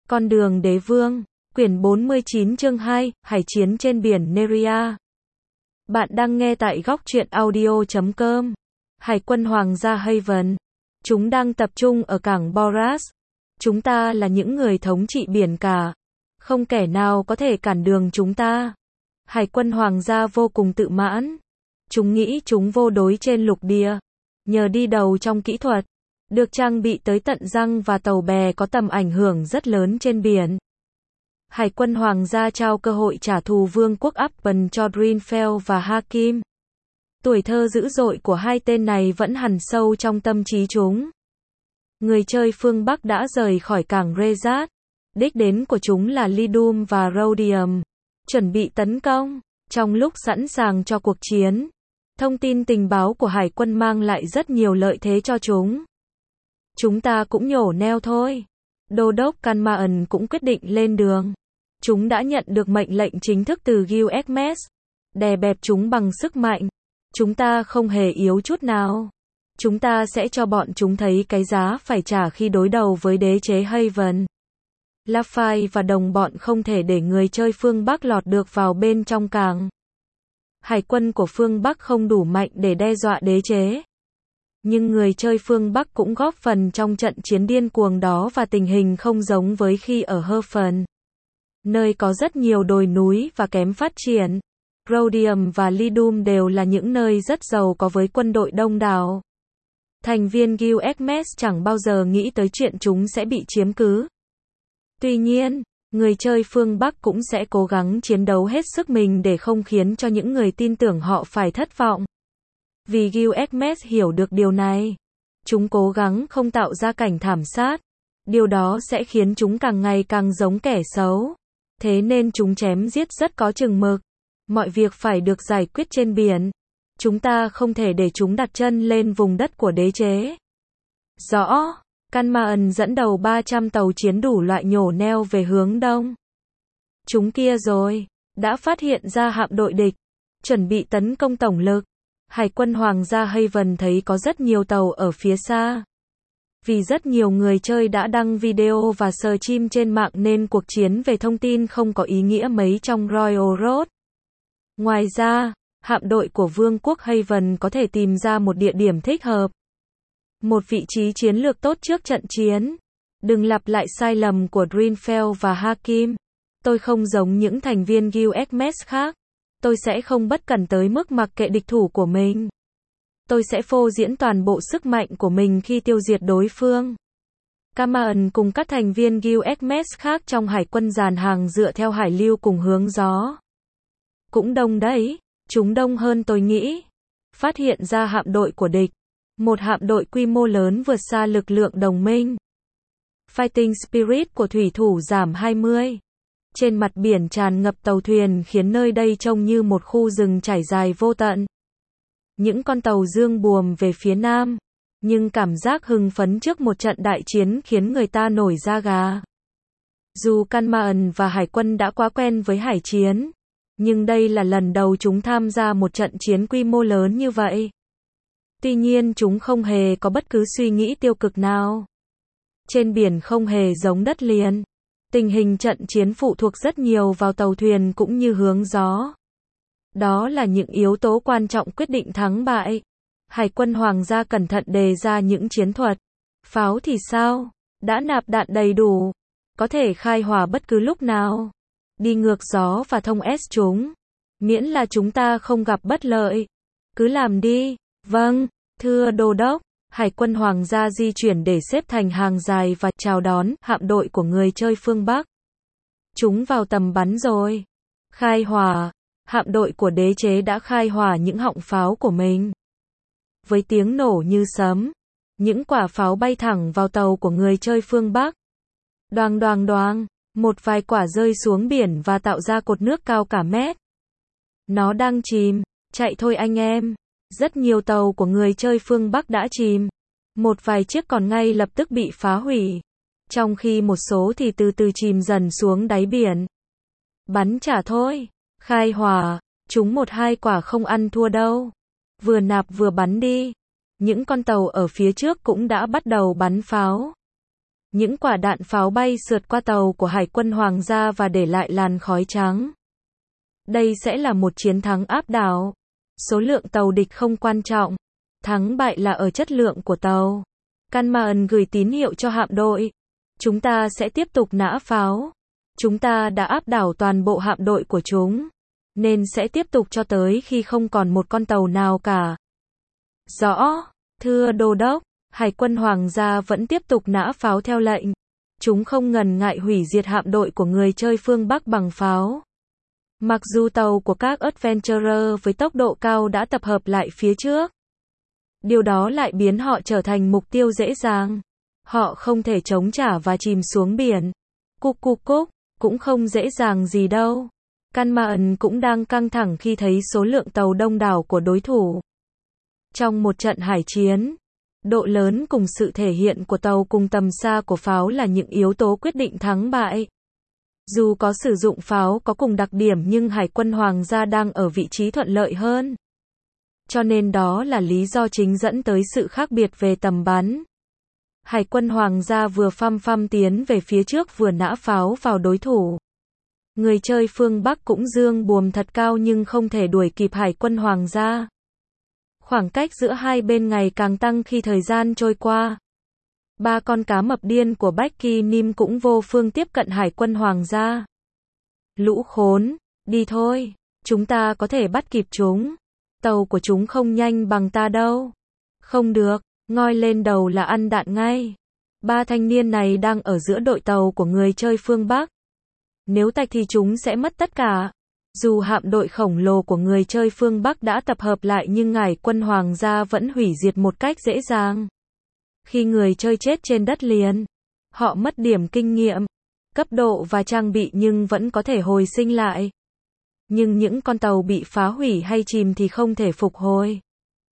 Con đường đế vương, quyển 49 chương 2, Hải chiến trên biển Neria. Bạn đang nghe tại góc truyện audio.com. Hải quân Hoàng gia Haven. Chúng đang tập trung ở cảng Boras. Chúng ta là những người thống trị biển cả. Không kẻ nào có thể cản đường chúng ta. Hải quân Hoàng gia vô cùng tự mãn. Chúng nghĩ chúng vô đối trên lục địa. Nhờ đi đầu trong kỹ thuật, được trang bị tới tận răng và tàu bè có tầm ảnh hưởng rất lớn trên biển. Hải quân Hoàng gia trao cơ hội trả thù vương quốc Appen cho Greenfell và Hakim. Tuổi thơ dữ dội của hai tên này vẫn hằn sâu trong tâm trí chúng. Người chơi phương Bắc đã rời khỏi cảng Rezat. Đích đến của chúng là Lidum và Rhodium. Chuẩn bị tấn công. Trong lúc sẵn sàng cho cuộc chiến, thông tin tình báo của hải quân mang lại rất nhiều lợi thế cho chúng. Chúng ta cũng nhổ neo thôi. Đô đốc Canmaan cũng quyết định lên đường. Chúng đã nhận được mệnh lệnh chính thức từ Gilgamesh. Đè bẹp chúng bằng sức mạnh. Chúng ta không hề yếu chút nào. Chúng ta sẽ cho bọn chúng thấy cái giá phải trả khi đối đầu với đế chế Haven. Lafay và đồng bọn không thể để người chơi phương Bắc lọt được vào bên trong cảng. Hải quân của phương Bắc không đủ mạnh để đe dọa đế chế. Nhưng người chơi phương Bắc cũng góp phần trong trận chiến điên cuồng đó và tình hình không giống với khi ở Haven, nơi có rất nhiều đồi núi và kém phát triển. Rhodium và Lidum đều là những nơi rất giàu có với quân đội đông đảo. Thành viên Gilgamesh chẳng bao giờ nghĩ tới chuyện chúng sẽ bị chiếm cứ. Tuy nhiên, người chơi phương Bắc cũng sẽ cố gắng chiến đấu hết sức mình để không khiến cho những người tin tưởng họ phải thất vọng. Vì Gilgamesh hiểu được điều này, chúng cố gắng không tạo ra cảnh thảm sát. Điều đó sẽ khiến chúng càng ngày càng giống kẻ xấu. Thế nên chúng chém giết rất có chừng mực. Mọi việc phải được giải quyết trên biển. Chúng ta không thể để chúng đặt chân lên vùng đất của đế chế. Rõ. Canmaan dẫn đầu 300 tàu chiến đủ loại nhổ neo về hướng đông. Chúng kia rồi, đã phát hiện ra hạm đội địch, chuẩn bị tấn công tổng lực. Hải quân Hoàng gia Haven thấy có rất nhiều tàu ở phía xa. Vì rất nhiều người chơi đã đăng video và stream trên mạng nên cuộc chiến về thông tin không có ý nghĩa mấy trong Royal Road. Ngoài ra, hạm đội của Vương quốc Haven có thể tìm ra một địa điểm thích hợp. Một vị trí chiến lược tốt trước trận chiến. Đừng lặp lại sai lầm của Greenfell và Hakim. Tôi không giống những thành viên Gilgamesh khác. Tôi sẽ không bất cẩn tới mức mặc kệ địch thủ của mình. Tôi sẽ phô diễn toàn bộ sức mạnh của mình khi tiêu diệt đối phương. Canmaan cùng các thành viên Gilgamesh khác trong hải quân dàn hàng dựa theo hải lưu cùng hướng gió. Cũng đông đấy, chúng đông hơn tôi nghĩ. Phát hiện ra hạm đội của địch. Một hạm đội quy mô lớn vượt xa lực lượng đồng minh. Fighting Spirit của thủy thủ giảm 20. Trên mặt biển tràn ngập tàu thuyền khiến nơi đây trông như một khu rừng trải dài vô tận. Những con tàu dương buồm về phía nam. Nhưng cảm giác hưng phấn trước một trận đại chiến khiến người ta nổi da gà. Dù Canmaan và hải quân đã quá quen với hải chiến, nhưng đây là lần đầu chúng tham gia một trận chiến quy mô lớn như vậy. Tuy nhiên chúng không hề có bất cứ suy nghĩ tiêu cực nào. Trên biển không hề giống đất liền. Tình hình trận chiến phụ thuộc rất nhiều vào tàu thuyền cũng như hướng gió. Đó là những yếu tố quan trọng quyết định thắng bại. Hải quân Hoàng gia cẩn thận đề ra những chiến thuật. Pháo thì sao? Đã nạp đạn đầy đủ. Có thể khai hỏa bất cứ lúc nào. Đi ngược gió và thông S chúng. Miễn là chúng ta không gặp bất lợi. Cứ làm đi. Vâng, thưa đô đốc. Hải quân Hoàng gia di chuyển để xếp thành hàng dài và chào đón hạm đội của người chơi phương Bắc. Chúng vào tầm bắn rồi. Khai hỏa. Hạm đội của đế chế đã khai hỏa những họng pháo của mình. Với tiếng nổ như sấm, những quả pháo bay thẳng vào tàu của người chơi phương Bắc. Đoàng đoàng đoàng, một vài quả rơi xuống biển và tạo ra cột nước cao cả mét. Nó đang chìm, chạy thôi anh em. Rất nhiều tàu của người chơi phương Bắc đã chìm. Một vài chiếc còn ngay lập tức bị phá hủy. Trong khi một số thì từ từ chìm dần xuống đáy biển. Bắn trả thôi. Khai hỏa. Chúng một hai quả không ăn thua đâu. Vừa nạp vừa bắn đi. Những con tàu ở phía trước cũng đã bắt đầu bắn pháo. Những quả đạn pháo bay sượt qua tàu của Hải quân Hoàng gia và để lại làn khói trắng. Đây sẽ là một chiến thắng áp đảo. Số lượng tàu địch không quan trọng. Thắng bại là ở chất lượng của tàu. Canmaan gửi tín hiệu cho hạm đội. Chúng ta sẽ tiếp tục nã pháo. Chúng ta đã áp đảo toàn bộ hạm đội của chúng. Nên sẽ tiếp tục cho tới khi không còn một con tàu nào cả. Rõ. Thưa Đô đốc, Hải quân Hoàng gia vẫn tiếp tục nã pháo theo lệnh. Chúng không ngần ngại hủy diệt hạm đội của người chơi phương Bắc bằng pháo. Mặc dù tàu của các Adventurer với tốc độ cao đã tập hợp lại phía trước. Điều đó lại biến họ trở thành mục tiêu dễ dàng. Họ không thể chống trả và chìm xuống biển. Cục cục cúc, cũng không dễ dàng gì đâu. Canmaan cũng đang căng thẳng khi thấy số lượng tàu đông đảo của đối thủ. Trong một trận hải chiến, độ lớn cùng sự thể hiện của tàu cùng tầm xa của pháo là những yếu tố quyết định thắng bại. Dù có sử dụng pháo có cùng đặc điểm nhưng Hải quân Hoàng gia đang ở vị trí thuận lợi hơn. Cho nên đó là lý do chính dẫn tới sự khác biệt về tầm bắn. Hải quân Hoàng gia vừa phăm tiến về phía trước vừa nã pháo vào đối thủ. Người chơi phương Bắc cũng giương buồm thật cao nhưng không thể đuổi kịp Hải quân Hoàng gia. Khoảng cách giữa hai bên ngày càng tăng khi thời gian trôi qua. 3 con cá mập điên của Becky Nim cũng vô phương tiếp cận Hải quân Hoàng gia. Lũ khốn, đi thôi, chúng ta có thể bắt kịp chúng. Tàu của chúng không nhanh bằng ta đâu. Không được, ngoi lên đầu là ăn đạn ngay. 3 thanh niên này đang ở giữa đội tàu của người chơi phương Bắc. Nếu tạch thì chúng sẽ mất tất cả. Dù hạm đội khổng lồ của người chơi phương Bắc đã tập hợp lại nhưng Hải quân Hoàng gia vẫn hủy diệt một cách dễ dàng. Khi người chơi chết trên đất liền, họ mất điểm kinh nghiệm, cấp độ và trang bị nhưng vẫn có thể hồi sinh lại. Nhưng những con tàu bị phá hủy hay chìm thì không thể phục hồi.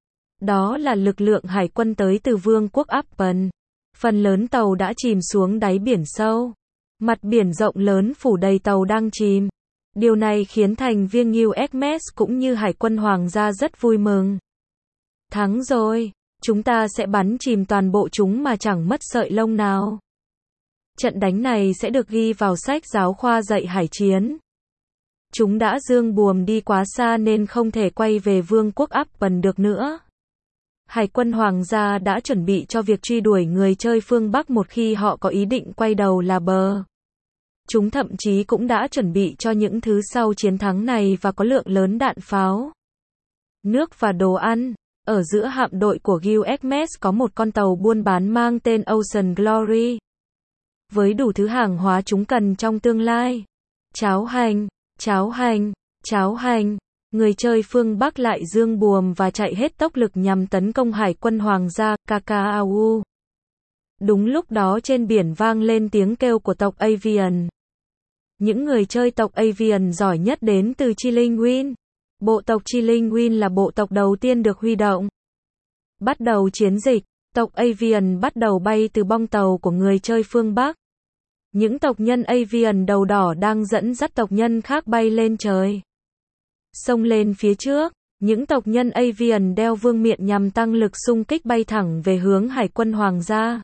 Đó là lực lượng hải quân tới từ Vương quốc Appen. Phần lớn tàu đã chìm xuống đáy biển sâu. Mặt biển rộng lớn phủ đầy tàu đang chìm. Điều này khiến thành viên USS cũng như Hải quân Hoàng gia rất vui mừng. Thắng rồi, chúng ta sẽ bắn chìm toàn bộ chúng mà chẳng mất sợi lông nào. Trận đánh này sẽ được ghi vào sách giáo khoa dạy hải chiến. Chúng đã giương buồm đi quá xa nên không thể quay về Vương quốc Appen được nữa. Hải quân Hoàng gia đã chuẩn bị cho việc truy đuổi người chơi phương Bắc một khi họ có ý định quay đầu là bờ. Chúng thậm chí cũng đã chuẩn bị cho những thứ sau chiến thắng này và có lượng lớn đạn pháo, nước và đồ ăn. Ở giữa hạm đội của USS có một con tàu buôn bán mang tên Ocean Glory. Với đủ thứ hàng hóa chúng cần trong tương lai. Cháo hành, cháo hành, cháo hành. Người chơi phương Bắc lại giương buồm và chạy hết tốc lực nhằm tấn công Hải quân Hoàng gia, Kakao. Đúng lúc đó trên biển vang lên tiếng kêu của tộc Avian. Những người chơi tộc Avian giỏi nhất đến từ Chilingwin. Bộ tộc Chilingwin là bộ tộc đầu tiên được huy động. Bắt đầu chiến dịch, tộc Avian bắt đầu bay từ bong tàu của người chơi phương Bắc. Những tộc nhân Avian đầu đỏ đang dẫn dắt tộc nhân khác bay lên trời. Xông lên phía trước, những tộc nhân Avian đeo vương miện nhằm tăng lực xung kích bay thẳng về hướng Hải quân Hoàng gia.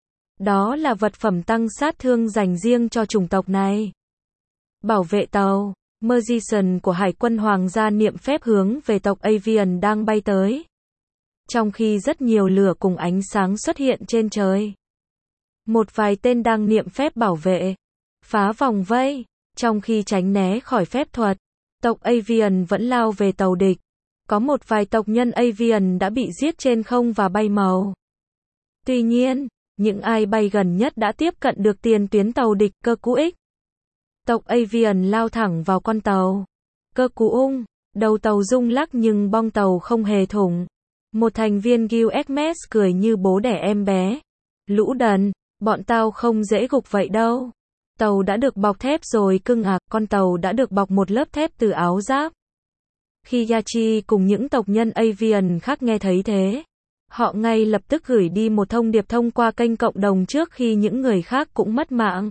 Đó là vật phẩm tăng sát thương dành riêng cho chủng tộc này. Bảo vệ tàu, Merzion của Hải quân Hoàng gia niệm phép hướng về tộc Avian đang bay tới. Trong khi rất nhiều lửa cùng ánh sáng xuất hiện trên trời. Một vài tên đang niệm phép bảo vệ, phá vòng vây, trong khi tránh né khỏi phép thuật. Tộc Avian vẫn lao về tàu địch. Có một vài tộc nhân Avian đã bị giết trên không và bay màu. Tuy nhiên, những ai bay gần nhất đã tiếp cận được tiền tuyến tàu địch cơ cú X. Tộc Avian lao thẳng vào con tàu. Cơ cú ung, đầu tàu rung lắc nhưng bong tàu không hề thủng. Một thành viên USS cười như bố đẻ em bé. Lũ đần, bọn tao không dễ gục vậy đâu. Tàu đã được bọc thép rồi cưng à, con tàu đã được bọc một lớp thép từ áo giáp. Khi Yachi cùng những tộc nhân Avian khác nghe thấy thế, họ ngay lập tức gửi đi một thông điệp thông qua kênh cộng đồng trước khi những người khác cũng mất mạng.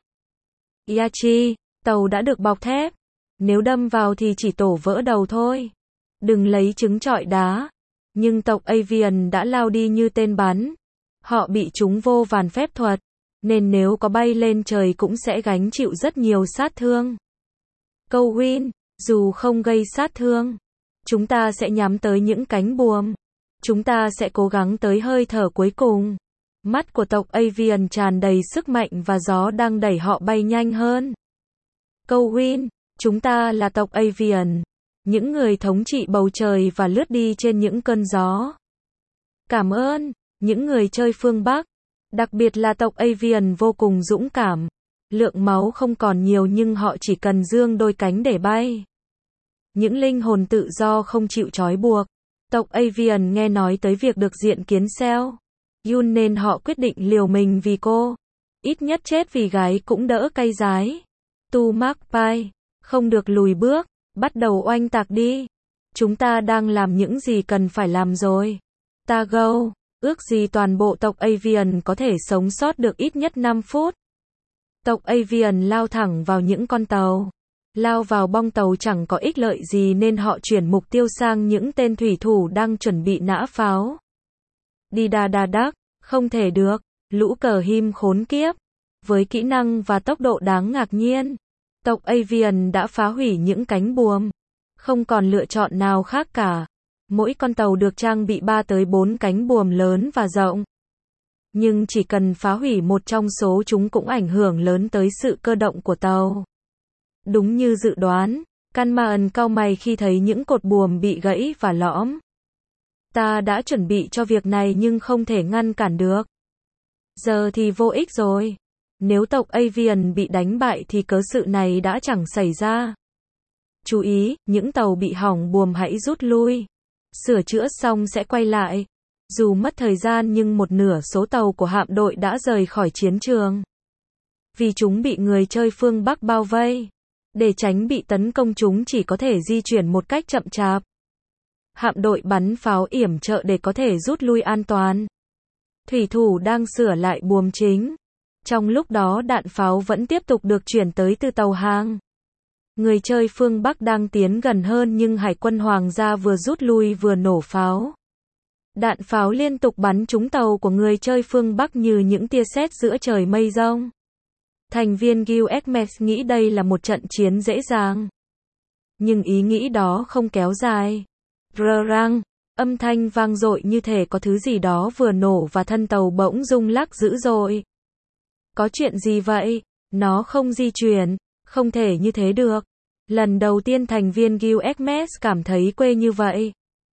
Yachi, tàu đã được bọc thép. Nếu đâm vào thì chỉ tổ vỡ đầu thôi. Đừng lấy trứng trọi đá. Nhưng tộc Avian đã lao đi như tên bắn. Họ bị trúng vô vàn phép thuật. nên nếu có bay lên trời cũng sẽ gánh chịu rất nhiều sát thương. Câu win, dù không gây sát thương, chúng ta sẽ nhắm tới những cánh buồm. Chúng ta sẽ cố gắng tới hơi thở cuối cùng. Mắt của tộc Avian tràn đầy sức mạnh và gió đang đẩy họ bay nhanh hơn. Câu win, chúng ta là tộc Avian, những người thống trị bầu trời và lướt đi trên những cơn gió. Cảm ơn, những người chơi phương Bắc, đặc biệt là tộc Avian vô cùng dũng cảm. Lượng máu không còn nhiều nhưng họ chỉ cần giương đôi cánh để bay. Những linh hồn tự do không chịu trói buộc. Tộc Avian nghe nói tới việc được diện kiến Seo Yun nên họ quyết định liều mình vì cô. Ít nhất chết vì gái cũng đỡ cay rái. Tu Mark Pai, không được lùi bước, bắt đầu oanh tạc đi. Chúng ta đang làm những gì cần phải làm rồi. Ta go, ước gì toàn bộ tộc Avian có thể sống sót được ít nhất 5 phút. Tộc Avian lao thẳng vào những con tàu. Lao vào bong tàu chẳng có ích lợi gì nên họ chuyển mục tiêu sang những tên thủy thủ đang chuẩn bị nã pháo. Đi đà đà đắc, không thể được, lũ cờ him khốn kiếp. Với kỹ năng và tốc độ đáng ngạc nhiên, tộc Avian đã phá hủy những cánh buồm. Không còn lựa chọn nào khác cả. Mỗi con tàu được trang bị 3 tới 4 cánh buồm lớn và rộng. Nhưng chỉ cần phá hủy một trong số chúng cũng ảnh hưởng lớn tới sự cơ động của tàu. Đúng như dự đoán, Kanmaan cau mày khi thấy những cột buồm bị gãy và lõm. Ta đã chuẩn bị cho việc này nhưng không thể ngăn cản được. Giờ thì vô ích rồi. Nếu tộc Avian bị đánh bại thì cớ sự này đã chẳng xảy ra. Chú ý, những tàu bị hỏng buồm hãy rút lui. Sửa chữa xong sẽ quay lại. Dù mất thời gian nhưng một nửa số tàu của hạm đội đã rời khỏi chiến trường. Vì chúng bị người chơi phương Bắc bao vây. Để tránh bị tấn công chúng chỉ có thể di chuyển một cách chậm chạp. Hạm đội bắn pháo yểm trợ để có thể rút lui an toàn. Thủy thủ đang sửa lại buồm chính. Trong lúc đó đạn pháo vẫn tiếp tục được chuyển tới từ tàu hàng. Người chơi phương Bắc đang tiến gần hơn nhưng Hải quân Hoàng gia vừa rút lui vừa nổ pháo. Đạn pháo liên tục bắn trúng tàu của người chơi phương Bắc như những tia sét giữa trời mây rông. Thành viên Guild Xmas nghĩ đây là một trận chiến dễ dàng. Nhưng ý nghĩ đó không kéo dài. Rang, âm thanh vang dội như thể có thứ gì đó vừa nổ và thân tàu bỗng rung lắc dữ dội. Có chuyện gì vậy? Nó không di chuyển, không thể như thế được. Lần đầu tiên thành viên Guild Xmas cảm thấy quê như vậy.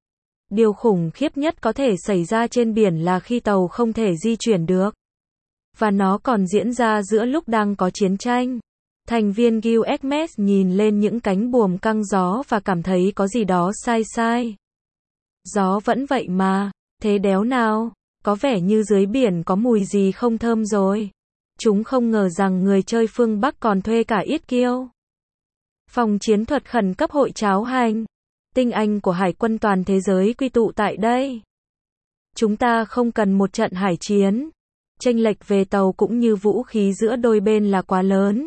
Điều khủng khiếp nhất có thể xảy ra trên biển là khi tàu không thể di chuyển được. Và nó còn diễn ra giữa lúc đang có chiến tranh. Thành viên Guild Xmas nhìn lên những cánh buồm căng gió và cảm thấy có gì đó sai sai. Gió vẫn vậy mà, thế đéo nào, có vẻ như dưới biển có mùi gì không thơm rồi. Chúng không ngờ rằng người chơi phương Bắc còn thuê cả Yết Kiêu. Phòng chiến thuật khẩn cấp hội cháo hành. Tinh anh của hải quân toàn thế giới quy tụ tại đây. Chúng ta không cần một trận hải chiến. Chênh lệch về tàu cũng như vũ khí giữa đôi bên là quá lớn.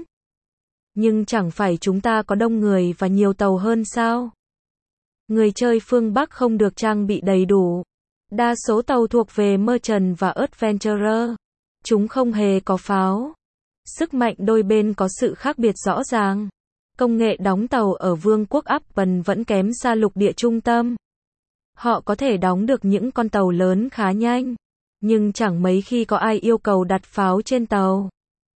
Nhưng chẳng phải chúng ta có đông người và nhiều tàu hơn sao? Người chơi phương Bắc không được trang bị đầy đủ. Đa số tàu thuộc về Merchant và Adventurer. Chúng không hề có pháo. Sức mạnh đôi bên có sự khác biệt rõ ràng. Công nghệ đóng tàu ở Vương quốc Appen vẫn kém xa lục địa trung tâm. Họ có thể đóng được những con tàu lớn khá nhanh. Nhưng chẳng mấy khi có ai yêu cầu đặt pháo trên tàu.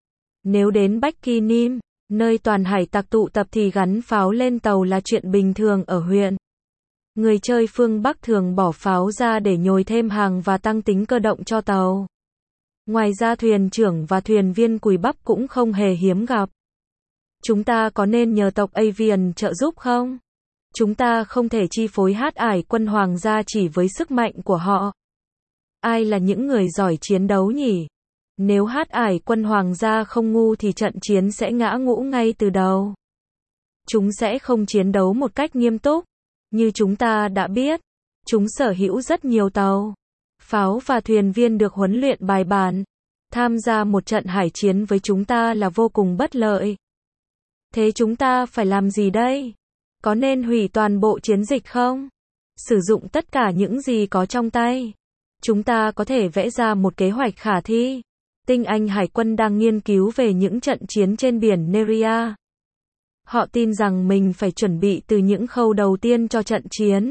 Nếu đến Bikini, nơi toàn hải tặc tụ tập thì gắn pháo lên tàu là chuyện bình thường ở huyện. Người chơi phương Bắc thường bỏ pháo ra để nhồi thêm hàng và tăng tính cơ động cho tàu. Ngoài ra thuyền trưởng và thuyền viên cùi bắp cũng không hề hiếm gặp. Chúng ta có nên nhờ tộc Avian trợ giúp không? Chúng ta không thể chi phối Hải quân Hoàng gia chỉ với sức mạnh của họ. Ai là những người giỏi chiến đấu nhỉ? Nếu Hải quân Hoàng gia không ngu thì trận chiến sẽ ngã ngũ ngay từ đầu. Chúng sẽ không chiến đấu một cách nghiêm túc. Như chúng ta đã biết, chúng sở hữu rất nhiều tàu, pháo và thuyền viên được huấn luyện bài bản. Tham gia một trận hải chiến với chúng ta là vô cùng bất lợi. Thế chúng ta phải làm gì đây? Có nên hủy toàn bộ chiến dịch không? Sử dụng tất cả những gì có trong tay. Chúng ta có thể vẽ ra một kế hoạch khả thi. Tinh Anh Hải quân đang nghiên cứu về những trận chiến trên biển Neria. Họ tin rằng mình phải chuẩn bị từ những khâu đầu tiên cho trận chiến.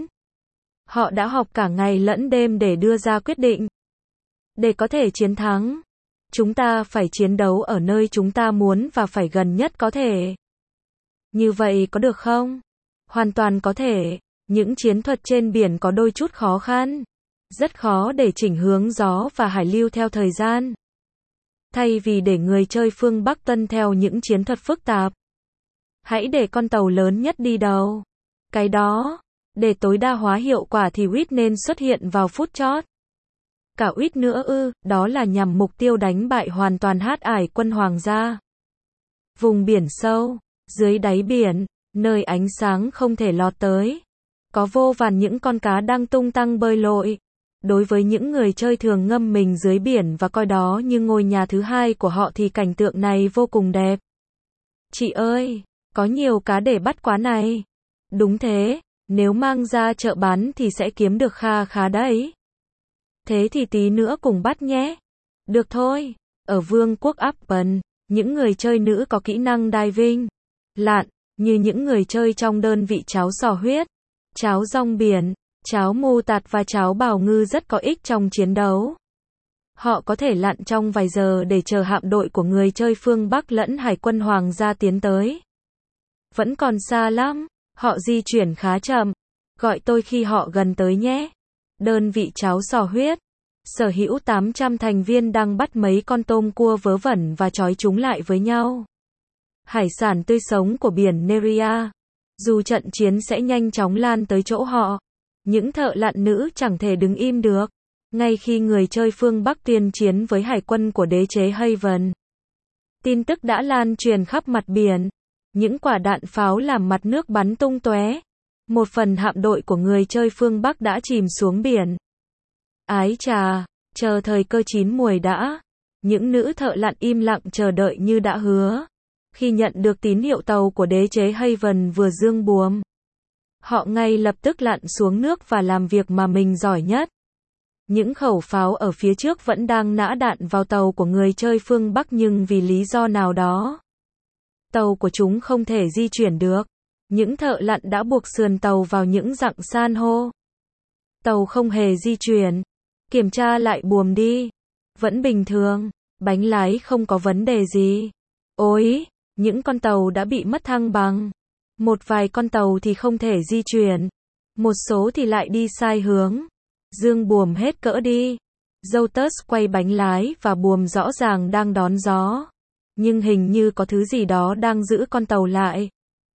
Họ đã họp cả ngày lẫn đêm để đưa ra quyết định. Để có thể chiến thắng, chúng ta phải chiến đấu ở nơi chúng ta muốn và phải gần nhất có thể. Như vậy có được không? Hoàn toàn có thể. Những chiến thuật trên biển có đôi chút khó khăn. Rất khó để chỉnh hướng gió và hải lưu theo thời gian. Thay vì để người chơi phương Bắc tuân theo những chiến thuật phức tạp, hãy để con tàu lớn nhất đi đầu. Cái đó, để tối đa hóa hiệu quả thì Wit nên xuất hiện vào phút chót. Cả Wit nữa ư, đó là nhằm mục tiêu đánh bại hoàn toàn Hải quân Hoàng gia. Vùng biển sâu, dưới đáy biển, nơi ánh sáng không thể lọt tới, có vô vàn những con cá đang tung tăng bơi lội. Đối với những người chơi thường ngâm mình dưới biển và coi đó như ngôi nhà thứ hai của họ thì cảnh tượng này vô cùng đẹp. Chị ơi, có nhiều cá để bắt quá này. Đúng thế, nếu mang ra chợ bán thì sẽ kiếm được kha khá đấy. Thế thì tí nữa cùng bắt nhé. Được thôi, ở Vương quốc Appen, những người chơi nữ có kỹ năng diving, lặn, như những người chơi trong đơn vị cháo sò huyết, cháo rong biển, cháo mù tạt và cháo bào ngư rất có ích trong chiến đấu. Họ có thể lặn trong vài giờ để chờ hạm đội của người chơi phương Bắc lẫn Hải quân Hoàng gia tiến tới. Vẫn còn xa lắm, họ di chuyển khá chậm. Gọi tôi khi họ gần tới nhé. Đơn vị cháo sò huyết, sở hữu 800 thành viên đang bắt mấy con tôm cua vớ vẩn và trói chúng lại với nhau. Hải sản tươi sống của biển Neria. Dù trận chiến sẽ nhanh chóng lan tới chỗ họ, những thợ lặn nữ chẳng thể đứng im được. Ngay khi người chơi phương Bắc tuyên chiến với hải quân của đế chế Haven, tin tức đã lan truyền khắp mặt biển. Những quả đạn pháo làm mặt nước bắn tung tóe. Một phần hạm đội của người chơi phương Bắc đã chìm xuống biển. Ái chà, chờ thời cơ chín muồi đã. Những nữ thợ lặn im lặng chờ đợi như đã hứa. Khi nhận được tín hiệu tàu của đế chế Haven vừa dương buồm, họ ngay lập tức lặn xuống nước và làm việc mà mình giỏi nhất. Những khẩu pháo ở phía trước vẫn đang nã đạn vào tàu của người chơi phương Bắc nhưng vì lý do nào đó, tàu của chúng không thể di chuyển được. Những thợ lặn đã buộc sườn tàu vào những rặng san hô. Tàu không hề di chuyển. Kiểm tra lại buồm đi. Vẫn bình thường. Bánh lái không có vấn đề gì. Ôi, những con tàu đã bị mất thăng bằng. Một vài con tàu thì không thể di chuyển. Một số thì lại đi sai hướng. Dương buồm hết cỡ đi. Jotus quay bánh lái và buồm rõ ràng đang đón gió. Nhưng hình như có thứ gì đó đang giữ con tàu lại.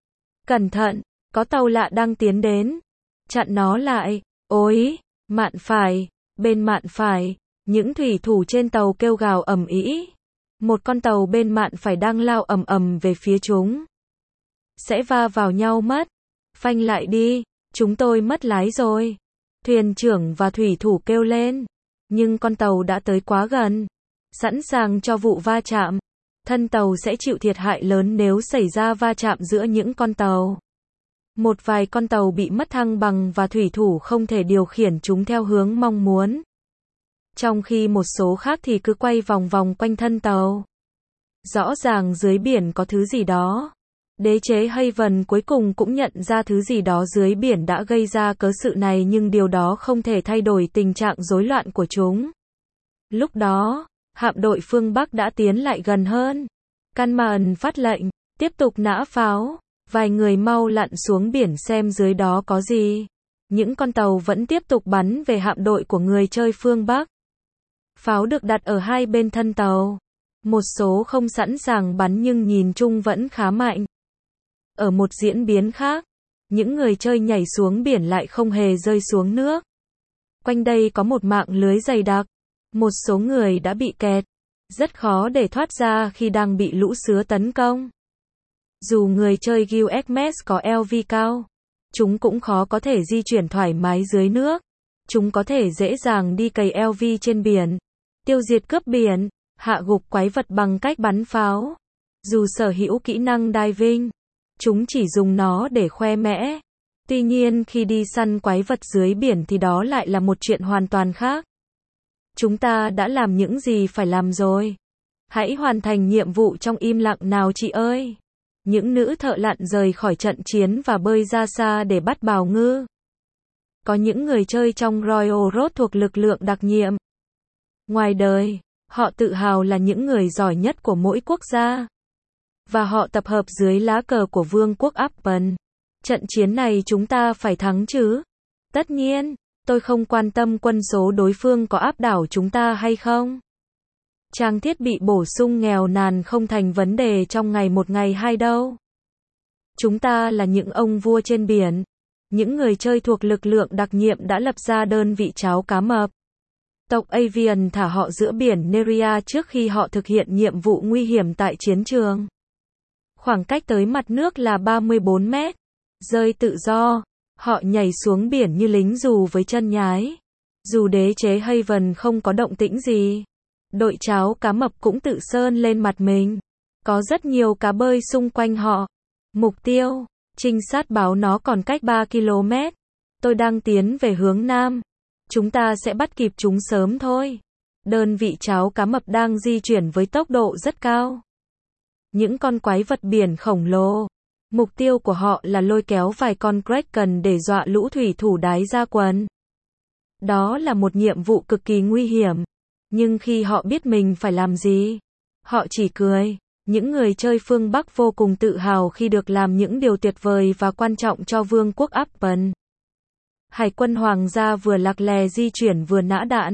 Cẩn thận, có tàu lạ đang tiến đến. Chặn nó lại. Ôi, mạn phải, bên mạn phải. Những thủy thủ trên tàu kêu gào ầm ĩ. Một con tàu bên mạn phải đang lao ầm ầm về phía chúng. Sẽ va vào nhau mất. Phanh lại đi, chúng tôi mất lái rồi. Thuyền trưởng và thủy thủ kêu lên. Nhưng con tàu đã tới quá gần. Sẵn sàng cho vụ va chạm. Thân tàu sẽ chịu thiệt hại lớn nếu xảy ra va chạm giữa những con tàu. Một vài con tàu bị mất thăng bằng và thủy thủ không thể điều khiển chúng theo hướng mong muốn. Trong khi một số khác thì cứ quay vòng vòng quanh thân tàu. Rõ ràng dưới biển có thứ gì đó. Đế chế Haven cuối cùng cũng nhận ra thứ gì đó dưới biển đã gây ra cớ sự này nhưng điều đó không thể thay đổi tình trạng rối loạn của chúng. Lúc đó, hạm đội phương Bắc đã tiến lại gần hơn. Canman phát lệnh, tiếp tục nã pháo. Vài người mau lặn xuống biển xem dưới đó có gì. Những con tàu vẫn tiếp tục bắn về hạm đội của người chơi phương Bắc. Pháo được đặt ở hai bên thân tàu. Một số không sẵn sàng bắn nhưng nhìn chung vẫn khá mạnh. Ở một diễn biến khác, những người chơi nhảy xuống biển lại không hề rơi xuống nước. Quanh đây có một mạng lưới dày đặc. Một số người đã bị kẹt. Rất khó để thoát ra khi đang bị lũ sứa tấn công. Dù người chơi Guild Xmas có LV cao, chúng cũng khó có thể di chuyển thoải mái dưới nước. Chúng có thể dễ dàng đi cày LV trên biển, tiêu diệt cướp biển, hạ gục quái vật bằng cách bắn pháo. Dù sở hữu kỹ năng diving, chúng chỉ dùng nó để khoe mẽ. Tuy nhiên khi đi săn quái vật dưới biển thì đó lại là một chuyện hoàn toàn khác. Chúng ta đã làm những gì phải làm rồi. Hãy hoàn thành nhiệm vụ trong im lặng nào chị ơi. Những nữ thợ lặn rời khỏi trận chiến và bơi ra xa để bắt bào ngư. Có những người chơi trong Royal Road thuộc lực lượng đặc nhiệm. Ngoài đời, họ tự hào là những người giỏi nhất của mỗi quốc gia. Và họ tập hợp dưới lá cờ của Vương quốc Appen. Trận chiến này chúng ta phải thắng chứ? Tất nhiên, tôi không quan tâm quân số đối phương có áp đảo chúng ta hay không. Trang thiết bị bổ sung nghèo nàn không thành vấn đề trong ngày một ngày hai đâu. Chúng ta là những ông vua trên biển. Những người chơi thuộc lực lượng đặc nhiệm đã lập ra đơn vị cháo cá mập. Tộc Avian thả họ giữa biển Neria trước khi họ thực hiện nhiệm vụ nguy hiểm tại chiến trường. Khoảng cách tới mặt nước là 34 mét. Rơi tự do. Họ nhảy xuống biển như lính dù với chân nhái. Dù đế chế Haven không có động tĩnh gì. Đội cháo cá mập cũng tự sơn lên mặt mình. Có rất nhiều cá bơi xung quanh họ. Mục tiêu. Trinh sát báo nó còn cách 3 km. Tôi đang tiến về hướng nam. Chúng ta sẽ bắt kịp chúng sớm thôi. Đơn vị cháo cá mập đang di chuyển với tốc độ rất cao. Những con quái vật biển khổng lồ. Mục tiêu của họ là lôi kéo vài con Kraken để dọa lũ thủy thủ đái ra quần. Đó là một nhiệm vụ cực kỳ nguy hiểm. Nhưng khi họ biết mình phải làm gì, họ chỉ cười. Những người chơi phương Bắc vô cùng tự hào khi được làm những điều tuyệt vời và quan trọng cho Vương quốc Appen. Hải quân Hoàng gia vừa lạc lè di chuyển vừa nã đạn.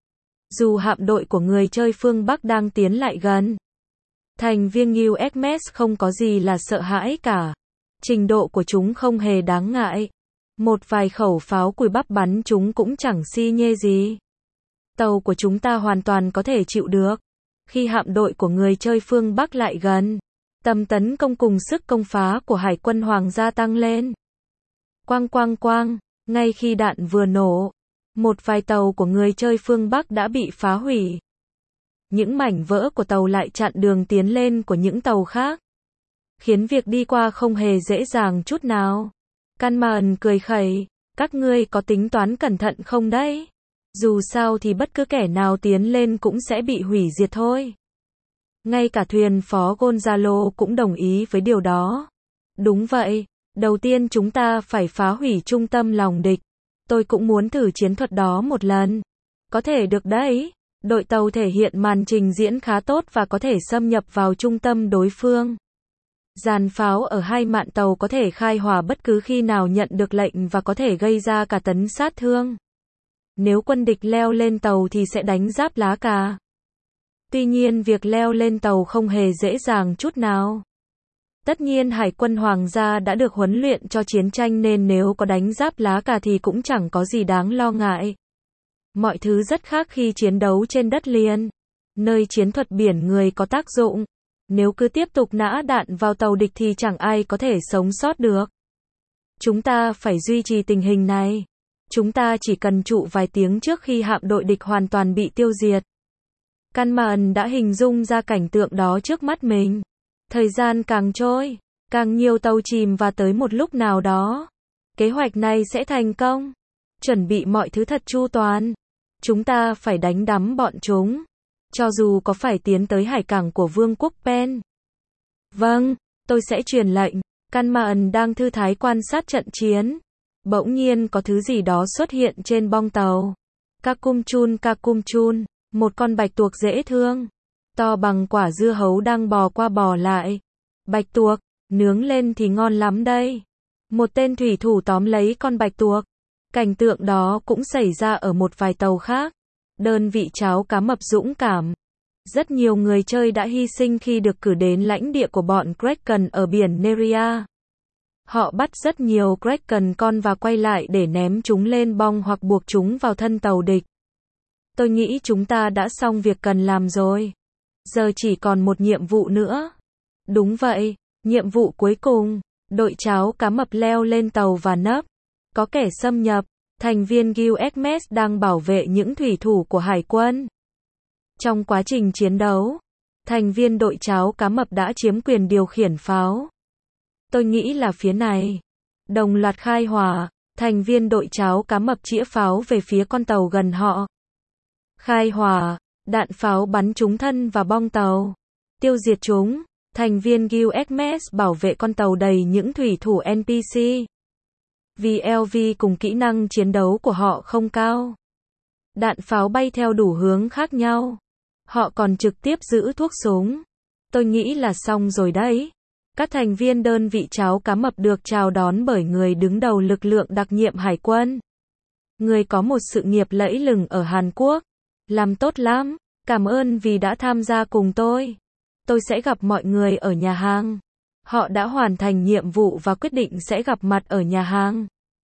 Dù hạm đội của người chơi phương Bắc đang tiến lại gần, thành viên USS không có gì là sợ hãi cả. Trình độ của chúng không hề đáng ngại. Một vài khẩu pháo cùi bắp bắn chúng cũng chẳng xi nhê gì. Tàu của chúng ta hoàn toàn có thể chịu được. Khi hạm đội của người chơi phương Bắc lại gần, tầm tấn công cùng sức công phá của Hải quân Hoàng gia tăng lên. Quang quang quang, ngay khi đạn vừa nổ, một vài tàu của người chơi phương Bắc đã bị phá hủy. Những mảnh vỡ của tàu lại chặn đường tiến lên của những tàu khác, khiến việc đi qua không hề dễ dàng chút nào. Canman cười khẩy, các ngươi có tính toán cẩn thận không đấy? Dù sao thì bất cứ kẻ nào tiến lên cũng sẽ bị hủy diệt thôi. Ngay cả thuyền phó Gonzalo cũng đồng ý với điều đó. Đúng vậy, đầu tiên chúng ta phải phá hủy trung tâm lòng địch. Tôi cũng muốn thử chiến thuật đó một lần. Có thể được đấy. Đội tàu thể hiện màn trình diễn khá tốt và có thể xâm nhập vào trung tâm đối phương. Dàn pháo ở hai mạn tàu có thể khai hỏa bất cứ khi nào nhận được lệnh và có thể gây ra cả tấn sát thương. Nếu quân địch leo lên tàu thì sẽ đánh giáp lá cà. Tuy nhiên việc leo lên tàu không hề dễ dàng chút nào. Tất nhiên Hải quân Hoàng gia đã được huấn luyện cho chiến tranh nên nếu có đánh giáp lá cà thì cũng chẳng có gì đáng lo ngại. Mọi thứ rất khác khi chiến đấu trên đất liền, nơi chiến thuật biển người có tác dụng. Nếu cứ tiếp tục nã đạn vào tàu địch thì chẳng ai có thể sống sót được. Chúng ta phải duy trì tình hình này. Chúng ta chỉ cần trụ vài tiếng trước khi hạm đội địch hoàn toàn bị tiêu diệt. Canman đã hình dung ra cảnh tượng đó trước mắt mình. Thời gian càng trôi, càng nhiều tàu chìm và tới một lúc nào đó, kế hoạch này sẽ thành công. Chuẩn bị mọi thứ thật chu toàn. Chúng ta phải đánh đắm bọn chúng. Cho dù có phải tiến tới hải cảng của Vương quốc Pen. Vâng, tôi sẽ truyền lệnh. Canman đang thư thái quan sát trận chiến. Bỗng nhiên có thứ gì đó xuất hiện trên bong tàu. Kakumchun, một con bạch tuộc dễ thương, to bằng quả dưa hấu đang bò qua bò lại. Bạch tuộc, nướng lên thì ngon lắm đây. Một tên thủy thủ tóm lấy con bạch tuộc. Cảnh tượng đó cũng xảy ra ở một vài tàu khác. Đơn vị cháo cá mập dũng cảm. Rất nhiều người chơi đã hy sinh khi được cử đến lãnh địa của bọn Kraken ở biển Neria. Họ bắt rất nhiều Kraken con và quay lại để ném chúng lên bong hoặc buộc chúng vào thân tàu địch. Tôi nghĩ chúng ta đã xong việc cần làm rồi. Giờ chỉ còn một nhiệm vụ nữa. Đúng vậy, nhiệm vụ cuối cùng. Đội cháo cá mập leo lên tàu và nấp. Có kẻ xâm nhập. Thành viên USS đang bảo vệ những thủy thủ của hải quân. Trong quá trình chiến đấu, thành viên đội cháo cá mập đã chiếm quyền điều khiển pháo. Tôi nghĩ là phía này. Đồng loạt khai hỏa, thành viên đội cháo cá mập chĩa pháo về phía con tàu gần họ. Khai hỏa, Đạn pháo bắn trúng thân và bong tàu. Tiêu diệt chúng. Thành viên Guild Hermes bảo vệ con tàu đầy những thủy thủ NPC. Vì LV cùng kỹ năng chiến đấu của họ không cao. Đạn pháo bay theo đủ hướng khác nhau. Họ còn trực tiếp giữ thuốc súng. Tôi nghĩ là xong rồi đấy. Các thành viên đơn vị cháo cá mập được chào đón bởi người đứng đầu lực lượng đặc nhiệm hải quân. Người có một sự nghiệp lẫy lừng ở Hàn Quốc. Làm tốt lắm. Cảm ơn vì đã tham gia cùng tôi. Tôi sẽ gặp mọi người ở nhà hàng. Họ đã hoàn thành nhiệm vụ và quyết định sẽ gặp mặt ở nhà hàng.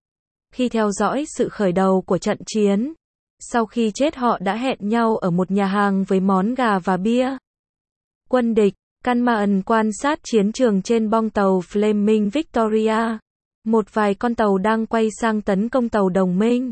Khi theo dõi sự khởi đầu của trận chiến, sau khi chết họ đã hẹn nhau ở một nhà hàng với món gà và bia. Quân địch, Kanmaan quan sát chiến trường trên bong tàu Flaming Victoria. Một vài con tàu đang quay sang tấn công tàu đồng minh.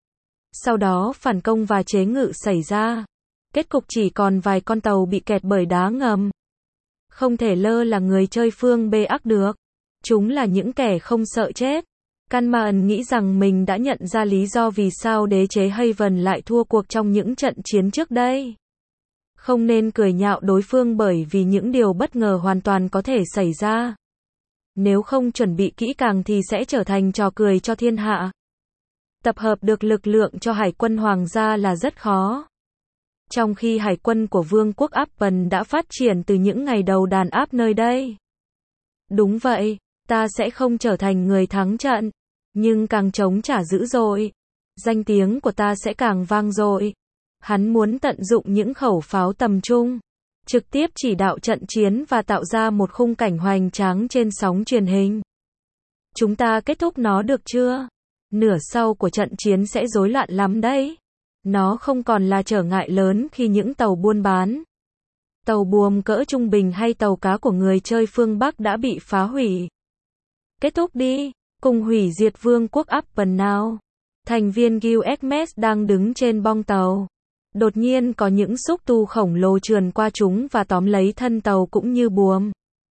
Sau đó phản công và chế ngự xảy ra. Kết cục chỉ còn vài con tàu bị kẹt bởi đá ngầm. Không thể lơ là người chơi phương B ác được. Chúng là những kẻ không sợ chết. Kanmaan nghĩ rằng mình đã nhận ra lý do vì sao đế chế Haven lại thua cuộc trong những trận chiến trước đây. Không nên cười nhạo đối phương bởi vì những điều bất ngờ hoàn toàn có thể xảy ra. Nếu không chuẩn bị kỹ càng thì sẽ trở thành trò cười cho thiên hạ. Tập hợp được lực lượng cho hải quân hoàng gia là rất khó. Trong khi hải quân của Vương quốc Appen đã phát triển từ những ngày đầu đàn áp nơi đây. Đúng vậy, ta sẽ không trở thành người thắng trận, nhưng càng chống trả dữ dội, danh tiếng của ta sẽ càng vang dội. Hắn muốn tận dụng những khẩu pháo tầm trung, trực tiếp chỉ đạo trận chiến và tạo ra một khung cảnh hoành tráng trên sóng truyền hình. Chúng ta kết thúc nó được chưa? Nửa sau của trận chiến sẽ rối loạn lắm đấy. Nó không còn là trở ngại lớn khi những tàu buôn bán, tàu buồm cỡ trung bình hay tàu cá của người chơi phương Bắc đã bị phá hủy. Kết thúc đi, cùng hủy diệt Vương quốc Appen nào. Thành viên Guild Hermes đang đứng trên bong tàu. Đột nhiên có những xúc tu khổng lồ trườn qua chúng và tóm lấy thân tàu cũng như buồm.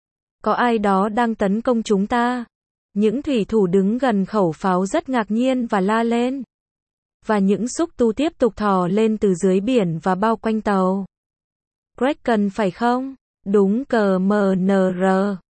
Có ai đó đang tấn công chúng ta. Những thủy thủ đứng gần khẩu pháo rất ngạc nhiên và la lên. Và những xúc tu tiếp tục thò lên từ dưới biển và bao quanh tàu. Kraken phải không? Đúng CMNR.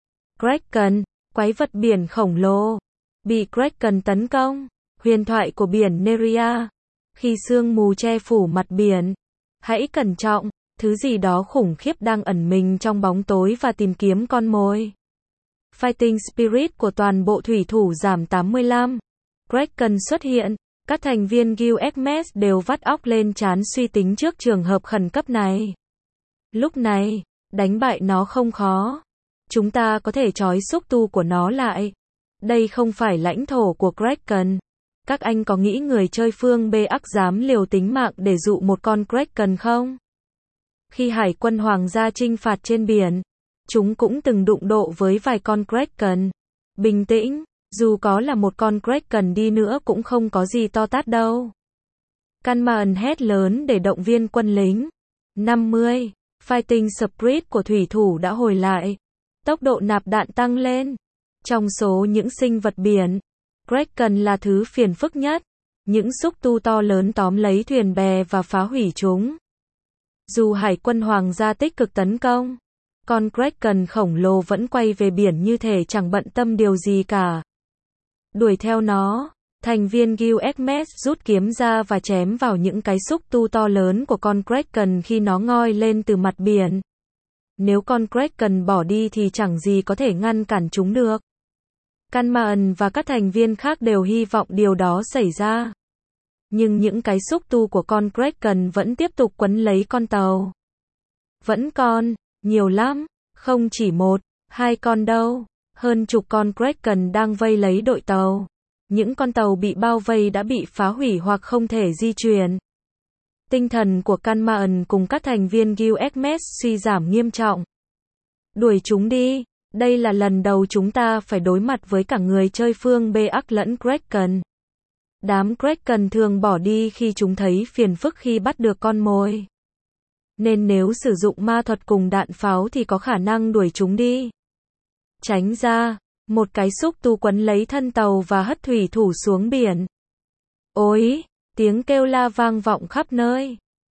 Kraken, quái vật biển khổng lồ. Bị Kraken tấn công. Huyền thoại của biển Neria. Khi sương mù che phủ mặt biển, hãy cẩn trọng, thứ gì đó khủng khiếp đang ẩn mình trong bóng tối và tìm kiếm con mồi. Fighting Spirit của toàn bộ thủy thủ giảm 85. Kraken xuất hiện. Các thành viên Guild Hermes đều vắt óc lên trán suy tính trước trường hợp khẩn cấp này. Lúc này, đánh bại nó không khó. Chúng ta có thể trói xúc tu của nó lại. Đây không phải lãnh thổ của Kraken. Các anh có nghĩ người chơi phương B ác dám liều tính mạng để dụ một con Kraken không? Khi hải quân hoàng gia chinh phạt trên biển, chúng cũng từng đụng độ với vài con Kraken. Bình tĩnh, dù có là một con Kraken đi nữa cũng không có gì to tát đâu. Kanmaan hét lớn để động viên quân lính. 50. Fighting Spirit của thủy thủ đã hồi lại. Tốc độ nạp đạn tăng lên. Trong số những sinh vật biển, Kraken là thứ phiền phức nhất. Những xúc tu to lớn tóm lấy thuyền bè và phá hủy chúng. Dù hải quân hoàng gia tích cực tấn công, con Kraken khổng lồ vẫn quay về biển như thể chẳng bận tâm điều gì cả. Đuổi theo nó, thành viên Guild Hermes rút kiếm ra và chém vào những cái xúc tu to lớn của con Kraken khi nó ngoi lên từ mặt biển. Nếu con Kraken bỏ đi thì chẳng gì có thể ngăn cản chúng được. Kanmaan và các thành viên khác đều hy vọng điều đó xảy ra. Nhưng những cái xúc tu của con Kraken vẫn tiếp tục quấn lấy con tàu. Vẫn còn, nhiều lắm, không chỉ một, hai con đâu. Hơn chục con Kraken đang vây lấy đội tàu. Những con tàu bị bao vây đã bị phá hủy hoặc không thể di chuyển. Tinh thần của Kanmaan cùng các thành viên Guild Hermes suy giảm nghiêm trọng. Đuổi chúng đi, đây là lần đầu chúng ta phải đối mặt với cả người chơi phương B ác lẫn Kraken. Đám Kraken thường bỏ đi khi chúng thấy phiền phức khi bắt được con mồi. Nên nếu sử dụng ma thuật cùng đạn pháo thì có khả năng đuổi chúng đi. Tránh ra, một cái xúc tu quấn lấy thân tàu và hất thủy thủ xuống biển. Ôi, tiếng kêu la vang vọng khắp nơi.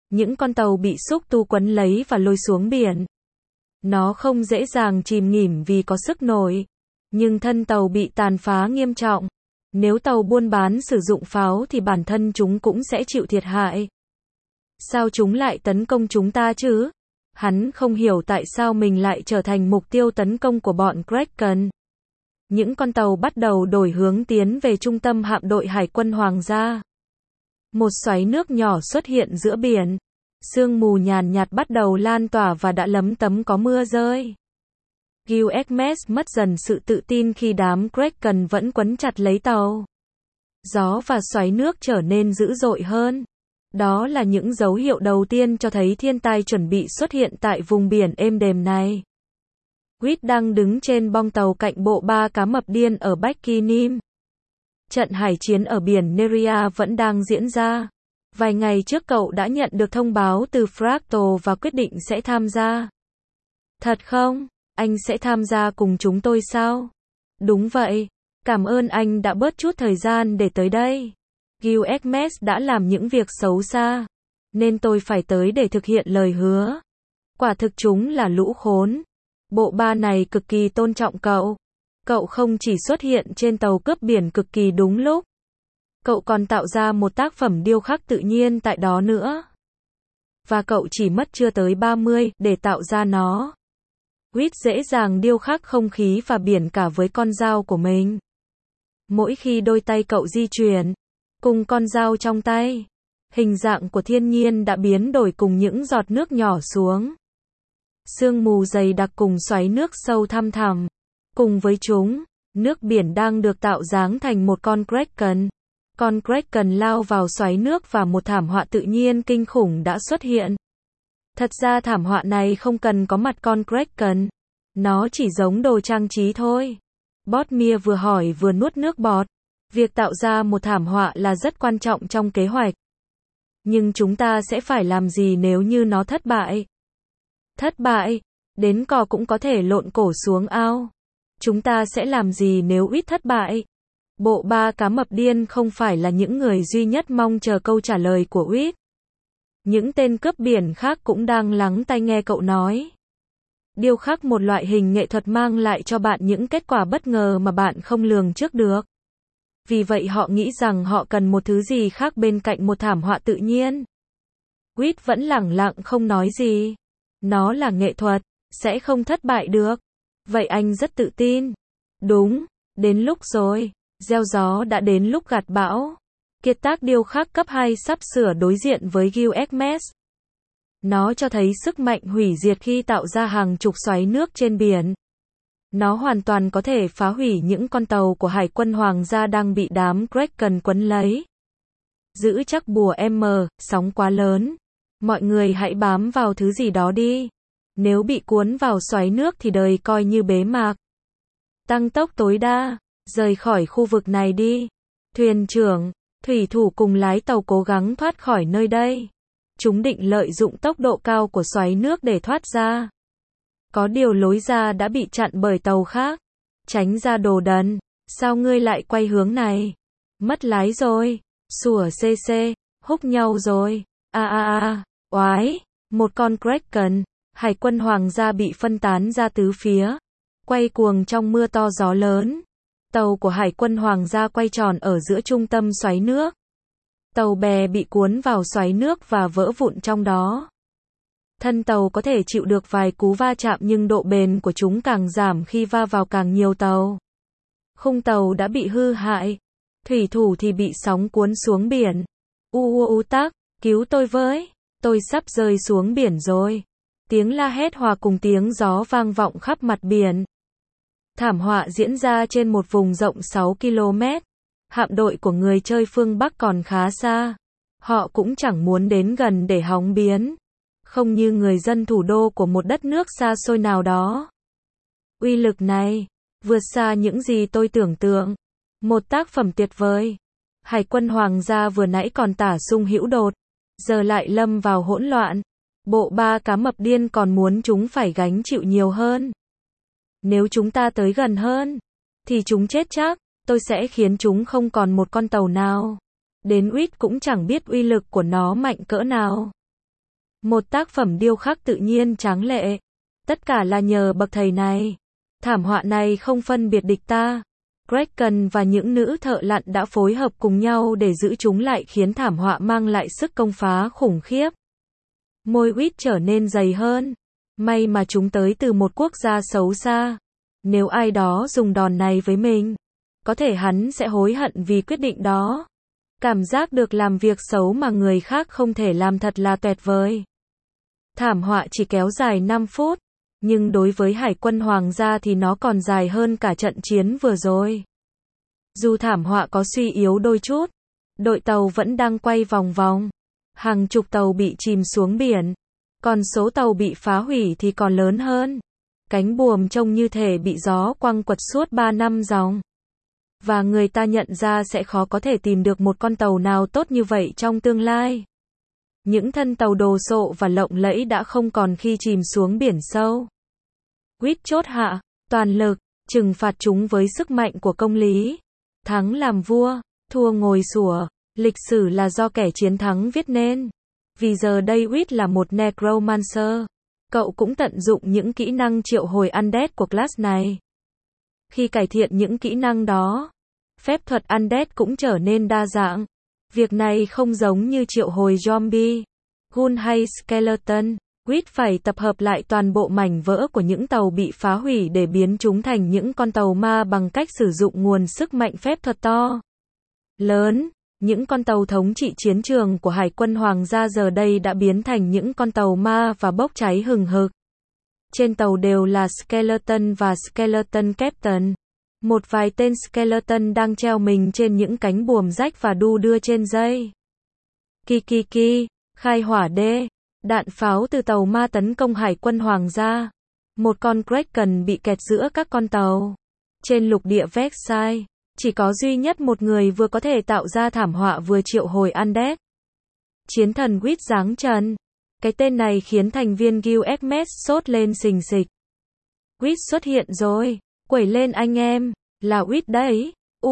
Những con tàu bị xúc tu quấn lấy và lôi xuống biển. Nó không dễ dàng chìm nghỉm vì có sức nổi. Nhưng thân tàu bị tàn phá nghiêm trọng. Nếu tàu buôn bán sử dụng pháo thì bản thân chúng cũng sẽ chịu thiệt hại. Sao chúng lại tấn công chúng ta chứ? Hắn không hiểu tại sao mình lại trở thành mục tiêu tấn công của bọn Kraken. Những con tàu bắt đầu đổi hướng tiến về trung tâm hạm đội Hải quân Hoàng gia. Một xoáy nước nhỏ xuất hiện giữa biển. Sương mù nhàn nhạt bắt đầu lan tỏa và đã lấm tấm có mưa rơi. Gilgamesh mất dần sự tự tin khi đám Kraken vẫn quấn chặt lấy tàu. Gió và xoáy nước trở nên dữ dội hơn. Đó là những dấu hiệu đầu tiên cho thấy thiên tai chuẩn bị xuất hiện tại vùng biển êm đềm này. Quýt đang đứng trên bong tàu cạnh bộ ba cá mập điên ở Bikini. Trận hải chiến ở biển Neria vẫn đang diễn ra. Vài ngày trước cậu đã nhận được thông báo từ Fractal và quyết định sẽ tham gia. Thật không? Anh sẽ tham gia cùng chúng tôi sao? Đúng vậy. Cảm ơn anh đã bớt chút thời gian để tới đây. Gilgamesh đã làm những việc xấu xa, nên tôi phải tới để thực hiện lời hứa. Quả thực chúng là lũ khốn. Bộ ba này cực kỳ tôn trọng cậu. Cậu không chỉ xuất hiện trên tàu cướp biển cực kỳ đúng lúc. Cậu còn tạo ra một tác phẩm điêu khắc tự nhiên tại đó nữa. Và cậu chỉ mất chưa tới 30 để tạo ra nó. Quýt dễ dàng điêu khắc không khí và biển cả với con dao của mình. Mỗi khi đôi tay cậu di chuyển, cùng con dao trong tay, hình dạng của thiên nhiên đã biến đổi cùng những giọt nước nhỏ xuống. Sương mù dày đặc cùng xoáy nước sâu thăm thẳm. Cùng với chúng, nước biển đang được tạo dáng thành một con Kraken. Con Kraken lao vào xoáy nước và một thảm họa tự nhiên kinh khủng đã xuất hiện. Thật ra thảm họa này không cần có mặt con Kraken. Nó chỉ giống đồ trang trí thôi. Botmir vừa hỏi vừa nuốt nước bọt. Việc tạo ra một thảm họa là rất quan trọng trong kế hoạch. Nhưng chúng ta sẽ phải làm gì nếu như nó thất bại? Thất bại? Đến cò cũng có thể lộn cổ xuống ao. Chúng ta sẽ làm gì nếu Quýt thất bại? Bộ ba cá mập điên không phải là những người duy nhất mong chờ câu trả lời của Quýt. Những tên cướp biển khác cũng đang lắng tai nghe cậu nói. Điêu khắc một loại hình nghệ thuật mang lại cho bạn những kết quả bất ngờ mà bạn không lường trước được. Vì vậy họ nghĩ rằng họ cần một thứ gì khác bên cạnh một thảm họa tự nhiên. Quýt vẫn lẳng lặng không nói gì. Nó là nghệ thuật, sẽ không thất bại được. Vậy anh rất tự tin. Đúng, đến lúc rồi. Gieo gió đã đến lúc gặt bão. Kiệt tác điêu khắc cấp 2 sắp sửa đối diện với Gilgamesh. Nó cho thấy sức mạnh hủy diệt khi tạo ra hàng chục xoáy nước trên biển. Nó hoàn toàn có thể phá hủy những con tàu của Hải quân Hoàng gia đang bị đám Kraken quấn lấy. Giữ chắc bùa M, sóng quá lớn. Mọi người hãy bám vào thứ gì đó đi. Nếu bị cuốn vào xoáy nước thì đời coi như bế mạc. Tăng tốc tối đa, rời khỏi khu vực này đi. Thuyền trưởng, thủy thủ cùng lái tàu cố gắng thoát khỏi nơi đây. Chúng định lợi dụng tốc độ cao của xoáy nước để thoát ra. Có điều lối ra đã bị chặn bởi tàu khác. Tránh ra đồ đần. Sao ngươi lại quay hướng này? Mất lái rồi. Sủa cc. Húc nhau rồi. Oái. Một con Kraken. Hải quân Hoàng gia bị phân tán ra tứ phía. Quay cuồng trong mưa to gió lớn. Tàu của Hải quân Hoàng gia quay tròn ở giữa trung tâm xoáy nước. Tàu bè bị cuốn vào xoáy nước và vỡ vụn trong đó. Thân tàu có thể chịu được vài cú va chạm nhưng độ bền của chúng càng giảm khi va vào càng nhiều tàu. Khung tàu đã bị hư hại. Thủy thủ thì bị sóng cuốn xuống biển. Tắc, cứu tôi với. Tôi sắp rơi xuống biển rồi. Tiếng la hét hòa cùng tiếng gió vang vọng khắp mặt biển. Thảm họa diễn ra trên một vùng rộng 6 km. Hạm đội của người chơi phương Bắc còn khá xa. Họ cũng chẳng muốn đến gần để hóng biến. Không như người dân thủ đô của một đất nước xa xôi nào đó. Uy lực này, vượt xa những gì tôi tưởng tượng. Một tác phẩm tuyệt vời. Hải quân Hoàng gia vừa nãy còn tả sung hữu đột. Giờ lại lâm vào hỗn loạn. Bộ ba cá mập điên còn muốn chúng phải gánh chịu nhiều hơn. Nếu chúng ta tới gần hơn, thì chúng chết chắc. Tôi sẽ khiến chúng không còn một con tàu nào. Đến Quýt cũng chẳng biết uy lực của nó mạnh cỡ nào. Một tác phẩm điêu khắc tự nhiên tráng lệ. Tất cả là nhờ bậc thầy này. Thảm họa này không phân biệt địch ta. Kraken và những nữ thợ lặn đã phối hợp cùng nhau để giữ chúng lại khiến thảm họa mang lại sức công phá khủng khiếp. Môi Whit trở nên dày hơn. May mà chúng tới từ một quốc gia xấu xa. Nếu ai đó dùng đòn này với mình, có thể hắn sẽ hối hận vì quyết định đó. Cảm giác được làm việc xấu mà người khác không thể làm thật là tuyệt vời. Thảm họa chỉ kéo dài 5 phút, nhưng đối với Hải quân Hoàng gia thì nó còn dài hơn cả trận chiến vừa rồi. Dù thảm họa có suy yếu đôi chút, đội tàu vẫn đang quay vòng vòng. Hàng chục tàu bị chìm xuống biển, còn số tàu bị phá hủy thì còn lớn hơn. Cánh buồm trông như thể bị gió quăng quật suốt 3 năm dòng. Và người ta nhận ra sẽ khó có thể tìm được một con tàu nào tốt như vậy trong tương lai. Những thân tàu đồ sộ và lộng lẫy đã không còn khi chìm xuống biển sâu. Whit chốt hạ, toàn lực, trừng phạt chúng với sức mạnh của công lý. Thắng làm vua, thua ngồi sủa. Lịch sử là do kẻ chiến thắng viết nên. Vì giờ đây Whit là một necromancer. Cậu cũng tận dụng những kỹ năng triệu hồi undead của class này. Khi cải thiện những kỹ năng đó, phép thuật undead cũng trở nên đa dạng. Việc này không giống như triệu hồi zombie, ghoul hay skeleton. Whit phải tập hợp lại toàn bộ mảnh vỡ của những tàu bị phá hủy để biến chúng thành những con tàu ma bằng cách sử dụng nguồn sức mạnh phép thuật to lớn. Những con tàu thống trị chiến trường của Hải quân Hoàng gia giờ đây đã biến thành những con tàu ma và bốc cháy hừng hực. Trên tàu đều là skeleton và skeleton captain. Một vài tên skeleton đang treo mình trên những cánh buồm rách và đu đưa trên dây. Kikiki, khai hỏa đê. Đạn pháo từ tàu ma tấn công Hải quân Hoàng gia. Một con Kraken bị kẹt giữa các con tàu. Trên lục địa Vexai, chỉ có duy nhất một người vừa có thể tạo ra thảm họa vừa triệu hồi undead. Chiến thần Whit giáng trần. Cái tên này khiến thành viên Guild Hermes sốt lên xình xịch. Whit xuất hiện rồi. Quẩy lên anh em. Là Whit đấy.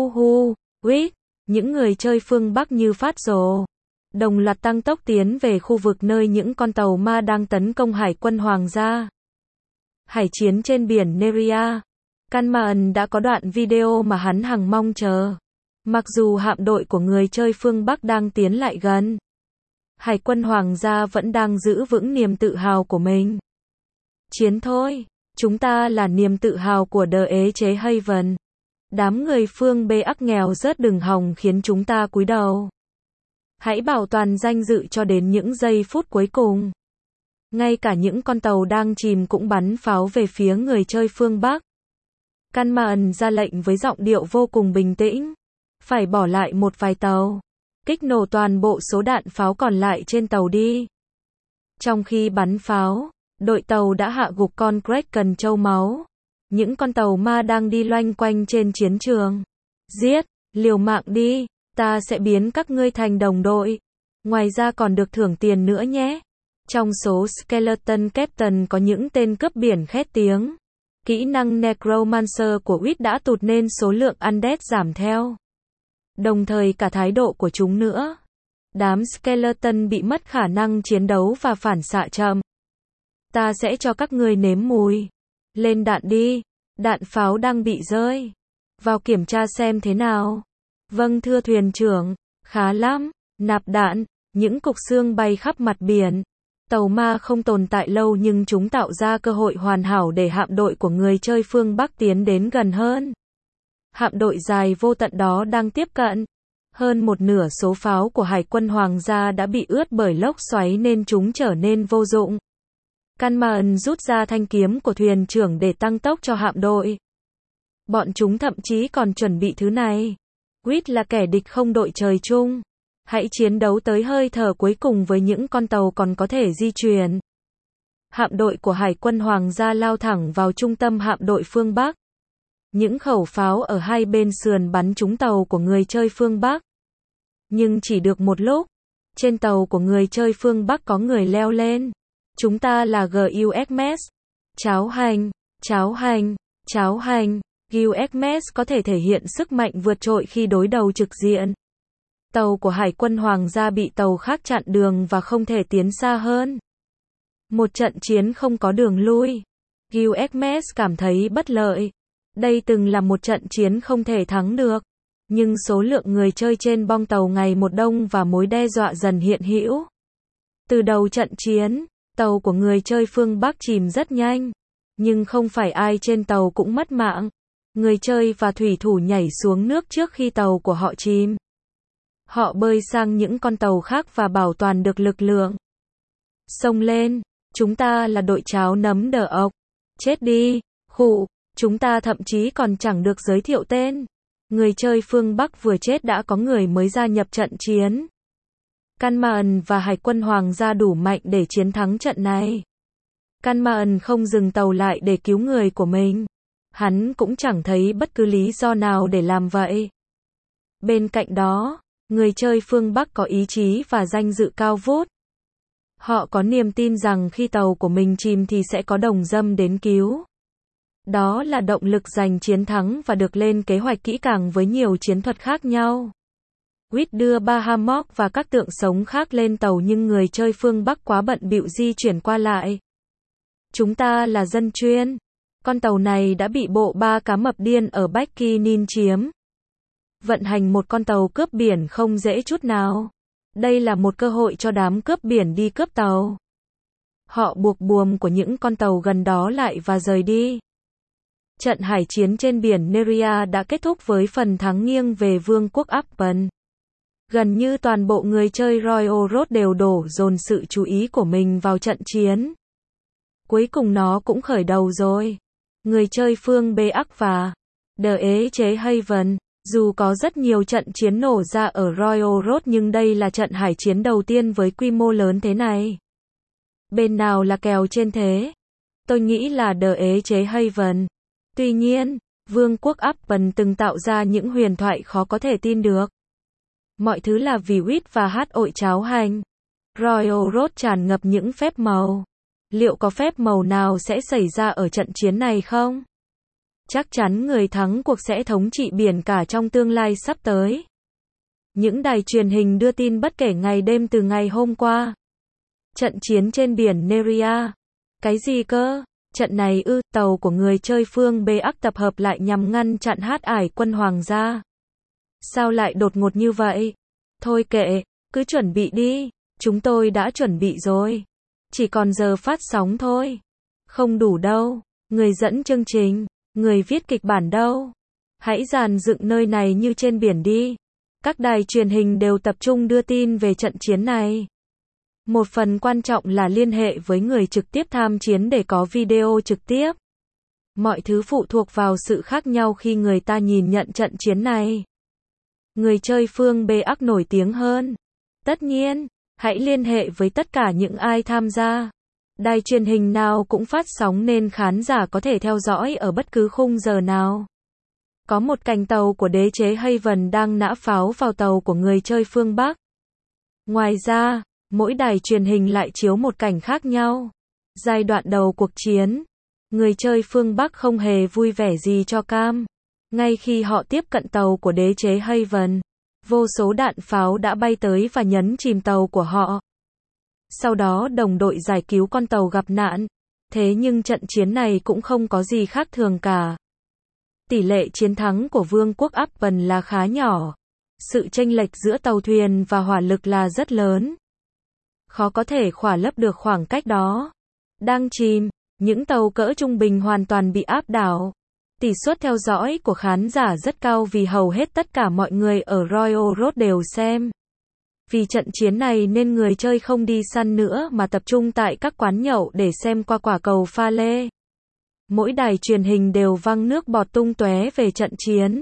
Whit. Những người chơi phương Bắc như phát rồ. Đồng loạt tăng tốc tiến về khu vực nơi những con tàu ma đang tấn công Hải quân Hoàng gia. Hải chiến trên biển Neria. Canmaan đã có đoạn video mà hắn hằng mong chờ. Mặc dù hạm đội của người chơi phương Bắc đang tiến lại gần, Hải quân Hoàng gia vẫn đang giữ vững niềm tự hào của mình. Chiến thôi, chúng ta là niềm tự hào của đế ế chế Haven. Đám người phương Bắc nghèo rớt đừng hòng khiến chúng ta cúi đầu. Hãy bảo toàn danh dự cho đến những giây phút cuối cùng. Ngay cả những con tàu đang chìm cũng bắn pháo về phía người chơi phương Bắc. Canmaan ra lệnh với giọng điệu vô cùng bình tĩnh. Phải bỏ lại một vài tàu. Kích nổ toàn bộ số đạn pháo còn lại trên tàu đi. Trong khi bắn pháo, đội tàu đã hạ gục con Kraken châu máu. Những con tàu ma đang đi loanh quanh trên chiến trường. Giết, liều mạng đi, ta sẽ biến các ngươi thành đồng đội. Ngoài ra còn được thưởng tiền nữa nhé. Trong số Skeleton Captain có những tên cướp biển khét tiếng. Kỹ năng Necromancer của Whit đã tụt nên số lượng undead giảm theo. Đồng thời cả thái độ của chúng nữa. Đám Skeleton bị mất khả năng chiến đấu và phản xạ chậm. Ta sẽ cho các ngươi nếm mùi. Lên đạn đi. Đạn pháo đang bị rơi. Vào kiểm tra xem thế nào. Vâng thưa thuyền trưởng. Khá lắm. Nạp đạn. Những cục xương bay khắp mặt biển. Tàu ma không tồn tại lâu nhưng chúng tạo ra cơ hội hoàn hảo để hạm đội của người chơi phương Bắc tiến đến gần hơn. Hạm đội dài vô tận đó đang tiếp cận. Hơn một nửa số pháo của Hải quân Hoàng gia đã bị ướt bởi lốc xoáy nên chúng trở nên vô dụng. Canmaan rút ra thanh kiếm của thuyền trưởng để tăng tốc cho hạm đội. Bọn chúng thậm chí còn chuẩn bị thứ này. Whit là kẻ địch không đội trời chung. Hãy chiến đấu tới hơi thở cuối cùng với những con tàu còn có thể di chuyển. Hạm đội của Hải quân Hoàng gia lao thẳng vào trung tâm hạm đội phương Bắc. Những khẩu pháo ở hai bên sườn bắn trúng tàu của người chơi phương Bắc. Nhưng chỉ được một lúc. Trên tàu của người chơi phương Bắc có người leo lên. Chúng ta là Guild Hermes. Cháo hành, cháo hành, cháo hành. Guild Hermes có thể thể hiện sức mạnh vượt trội khi đối đầu trực diện. Tàu của Hải quân Hoàng gia bị tàu khác chặn đường và không thể tiến xa hơn. Một trận chiến không có đường lui. USMS cảm thấy bất lợi. Đây từng là một trận chiến không thể thắng được. Nhưng số lượng người chơi trên bong tàu ngày một đông và mối đe dọa dần hiện hữu. Từ đầu trận chiến, tàu của người chơi phương Bắc chìm rất nhanh. Nhưng không phải ai trên tàu cũng mất mạng. Người chơi và thủy thủ nhảy xuống nước trước khi tàu của họ chìm. Họ bơi sang những con tàu khác và bảo toàn được lực lượng. Xông lên, chúng ta là đội cháo nấm đờ ộc. Chết đi, khụ, chúng ta thậm chí còn chẳng được giới thiệu tên. Người chơi phương Bắc vừa chết đã có người mới gia nhập trận chiến. Canmaan và Hải quân Hoàng gia đủ mạnh để chiến thắng trận này. Canmaan không dừng tàu lại để cứu người của mình. Hắn cũng chẳng thấy bất cứ lý do nào để làm vậy. Bên cạnh đó, người chơi phương Bắc có ý chí và danh dự cao vút. Họ có niềm tin rằng khi tàu của mình chìm thì sẽ có đồng dâm đến cứu. Đó là động lực giành chiến thắng và được lên kế hoạch kỹ càng với nhiều chiến thuật khác nhau. Witt đưa Bahamok và các tượng sống khác lên tàu nhưng người chơi phương Bắc quá bận bịu di chuyển qua lại. Chúng ta là dân chuyên. Con tàu này đã bị bộ ba cá mập điên ở Bach Ki Nin chiếm. Vận hành một con tàu cướp biển không dễ chút nào. Đây là một cơ hội cho đám cướp biển đi cướp tàu. Họ buộc buồm của những con tàu gần đó lại và rời đi. Trận hải chiến trên biển Neria đã kết thúc với phần thắng nghiêng về Vương quốc Appen. Gần như toàn bộ người chơi Royal Road đều đổ dồn sự chú ý của mình vào trận chiến. Cuối cùng nó cũng khởi đầu rồi. Người chơi phương Bắc và The ế chế Haven. Dù có rất nhiều trận chiến nổ ra ở Royal Road nhưng đây là trận hải chiến đầu tiên với quy mô lớn thế này. Bên nào là kèo trên thế? Tôi nghĩ là The ế chế Haven. Tuy nhiên, Vương quốc Appen từng tạo ra những huyền thoại khó có thể tin được. Mọi thứ là vì Witt và hát ội cháo hành. Royal Road tràn ngập những phép màu. Liệu có phép màu nào sẽ xảy ra ở trận chiến này không? Chắc chắn người thắng cuộc sẽ thống trị biển cả trong tương lai sắp tới. Những đài truyền hình đưa tin bất kể ngày đêm từ ngày hôm qua. Trận chiến trên biển Neria. Cái gì cơ? Trận này tàu của người chơi phương Bắc tập hợp lại nhằm ngăn chặn Hải quân Hoàng gia. Sao lại đột ngột như vậy? Thôi kệ, cứ chuẩn bị đi. Chúng tôi đã chuẩn bị rồi. Chỉ còn giờ phát sóng thôi. Không đủ đâu. Người dẫn chương trình, người viết kịch bản đâu. Hãy dàn dựng nơi này như trên biển đi. Các đài truyền hình đều tập trung đưa tin về trận chiến này. Một phần quan trọng là liên hệ với người trực tiếp tham chiến để có video trực tiếp. Mọi thứ phụ thuộc vào sự khác nhau khi người ta nhìn nhận trận chiến này. Người chơi phương Bắc nổi tiếng hơn. Tất nhiên, hãy liên hệ với tất cả những ai tham gia. Đài truyền hình nào cũng phát sóng nên khán giả có thể theo dõi ở bất cứ khung giờ nào. Có một cành tàu của đế chế Haven đang nã pháo vào tàu của người chơi phương Bắc. Ngoài ra, mỗi đài truyền hình lại chiếu một cảnh khác nhau. Giai đoạn đầu cuộc chiến, người chơi phương Bắc không hề vui vẻ gì cho cam. Ngay khi họ tiếp cận tàu của đế chế Haven, vô số đạn pháo đã bay tới và nhấn chìm tàu của họ. Sau đó đồng đội giải cứu con tàu gặp nạn. Thế nhưng trận chiến này cũng không có gì khác thường cả. Tỷ lệ chiến thắng của Vương quốc Appen là khá nhỏ. Sự chênh lệch giữa tàu thuyền và hỏa lực là rất lớn. Khó có thể khỏa lấp được khoảng cách đó. Đang chìm, những tàu cỡ trung bình hoàn toàn bị áp đảo. Tỷ suất theo dõi của khán giả rất cao vì hầu hết tất cả mọi người ở Royal Road đều xem. Vì trận chiến này nên người chơi không đi săn nữa mà tập trung tại các quán nhậu để xem qua quả cầu pha lê. Mỗi đài truyền hình đều văng nước bọt tung tóe về trận chiến.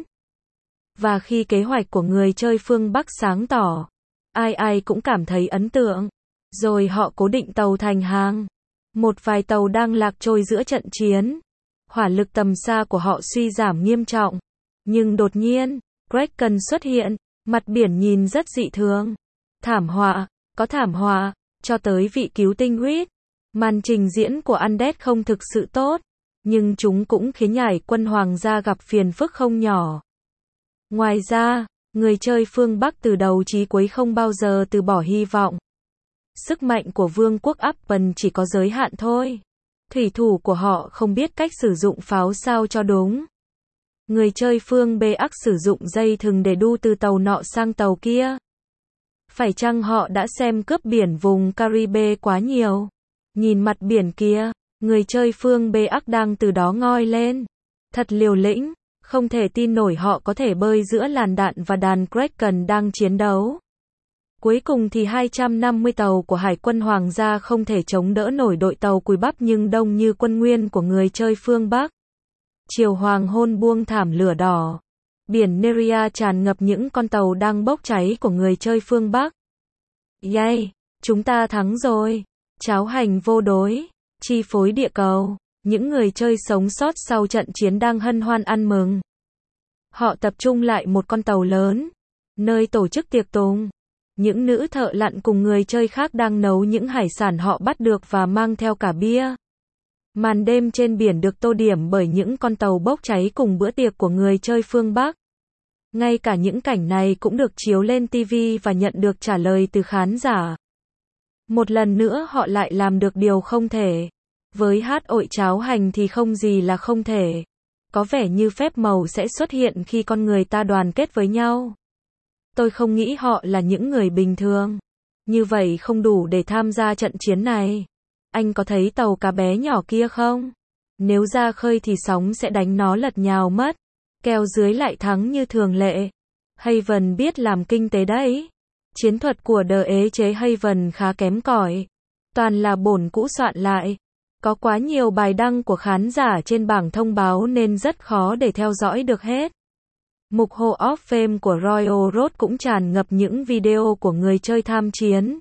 Và khi kế hoạch của người chơi phương Bắc sáng tỏ, ai cũng cảm thấy ấn tượng. Rồi họ cố định tàu thành hàng. Một vài tàu đang lạc trôi giữa trận chiến. Hỏa lực tầm xa của họ suy giảm nghiêm trọng. Nhưng đột nhiên, Kraken xuất hiện, mặt biển nhìn rất dị thường. Thảm họa, có thảm họa, cho tới vị cứu tinh Witt. Màn trình diễn của Undead không thực sự tốt, nhưng chúng cũng khiến Hải quân Hoàng gia gặp phiền phức không nhỏ. Ngoài ra, người chơi phương Bắc từ đầu chí cuối không bao giờ từ bỏ hy vọng. Sức mạnh của vương quốc Apple chỉ có giới hạn thôi. Thủy thủ của họ không biết cách sử dụng pháo sao cho đúng. Người chơi phương Bắc sử dụng dây thừng để đu từ tàu nọ sang tàu kia. Phải chăng họ đã xem cướp biển vùng Caribe quá nhiều? Nhìn mặt biển kia, người chơi phương Bắc đang từ đó ngoi lên. Thật liều lĩnh, không thể tin nổi họ có thể bơi giữa làn đạn và đàn Kraken đang chiến đấu. Cuối cùng thì 250 tàu của Hải quân Hoàng gia không thể chống đỡ nổi đội tàu cùi bắp nhưng đông như quân nguyên của người chơi phương Bắc. Chiều hoàng hôn buông thảm lửa đỏ. Biển Neria tràn ngập những con tàu đang bốc cháy của người chơi phương Bắc. Yay! Chúng ta thắng rồi! Cháo hành vô đối, chi phối địa cầu. Những người chơi sống sót sau trận chiến đang hân hoan ăn mừng. Họ tập trung lại một con tàu lớn, nơi tổ chức tiệc tùng. Những nữ thợ lặn cùng người chơi khác đang nấu những hải sản họ bắt được và mang theo cả bia. Màn đêm trên biển được tô điểm bởi những con tàu bốc cháy cùng bữa tiệc của người chơi phương Bắc. Ngay cả những cảnh này cũng được chiếu lên TV và nhận được trả lời từ khán giả. Một lần nữa họ lại làm được điều không thể. Với hát ội cháo hành thì không gì là không thể. Có vẻ như phép màu sẽ xuất hiện khi con người ta đoàn kết với nhau. Tôi không nghĩ họ là những người bình thường. Như vậy không đủ để tham gia trận chiến này. Anh có thấy tàu cá bé nhỏ kia không? Nếu ra khơi thì sóng sẽ đánh nó lật nhào mất. Kèo dưới lại thắng như thường lệ. Haven biết làm kinh tế đấy. Chiến thuật của đờ ế chế Haven khá kém cỏi. Toàn là bổn cũ soạn lại. Có quá nhiều bài đăng của khán giả trên bảng thông báo nên rất khó để theo dõi được hết. Mục Hall of Fame của Royal Road cũng tràn ngập những video của người chơi tham chiến.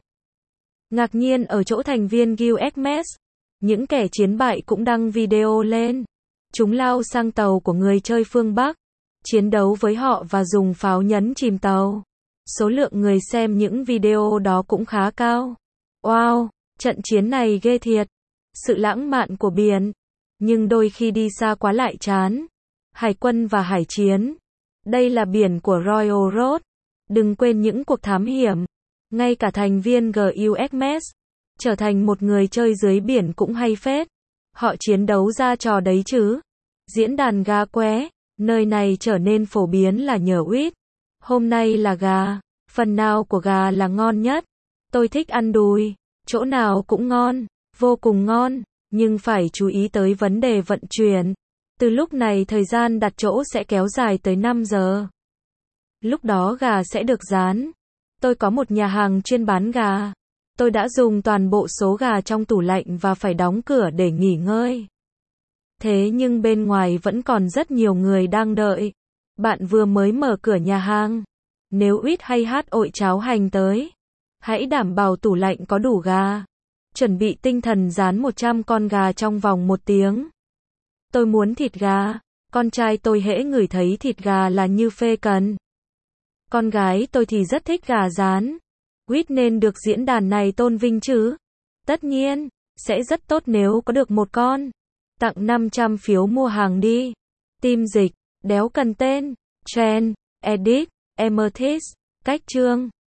Ngạc nhiên ở chỗ thành viên Guild Xmas, những kẻ chiến bại cũng đăng video lên. Chúng lao sang tàu của người chơi phương Bắc, chiến đấu với họ và dùng pháo nhấn chìm tàu. Số lượng người xem những video đó cũng khá cao. Wow, trận chiến này ghê thiệt. Sự lãng mạn của biển, nhưng đôi khi đi xa quá lại chán. Hải quân và hải chiến. Đây là biển của Royal Road. Đừng quên những cuộc thám hiểm. Ngay cả thành viên GUSMS trở thành một người chơi dưới biển cũng hay phết. Họ chiến đấu ra trò đấy chứ. Diễn đàn gà qué. Nơi này trở nên phổ biến là nhờ Uýt. Hôm nay là gà. Phần nào của gà là ngon nhất? Tôi thích ăn đùi. Chỗ nào cũng ngon. Vô cùng ngon. Nhưng phải chú ý tới vấn đề vận chuyển. Từ lúc này thời gian đặt chỗ sẽ kéo dài tới 5 giờ. Lúc đó gà sẽ được rán. Tôi có một nhà hàng chuyên bán gà. Tôi đã dùng toàn bộ số gà trong tủ lạnh và phải đóng cửa để nghỉ ngơi. Thế nhưng bên ngoài vẫn còn rất nhiều người đang đợi. Bạn vừa mới mở cửa nhà hàng. Nếu Uýt hay hát ội cháo hành tới, hãy đảm bảo tủ lạnh có đủ gà. Chuẩn bị tinh thần rán 100 con gà trong vòng 1 tiếng. Tôi muốn thịt gà. Con trai tôi hễ ngửi thấy thịt gà là như phê cần. Con gái tôi thì rất thích gà rán. Uýt nên được diễn đàn này tôn vinh chứ. Tất nhiên, sẽ rất tốt nếu có được một con. Tặng 500 phiếu mua hàng đi. Team dịch, đéo cần tên. Trend, Edit, Amethyst, cách chương.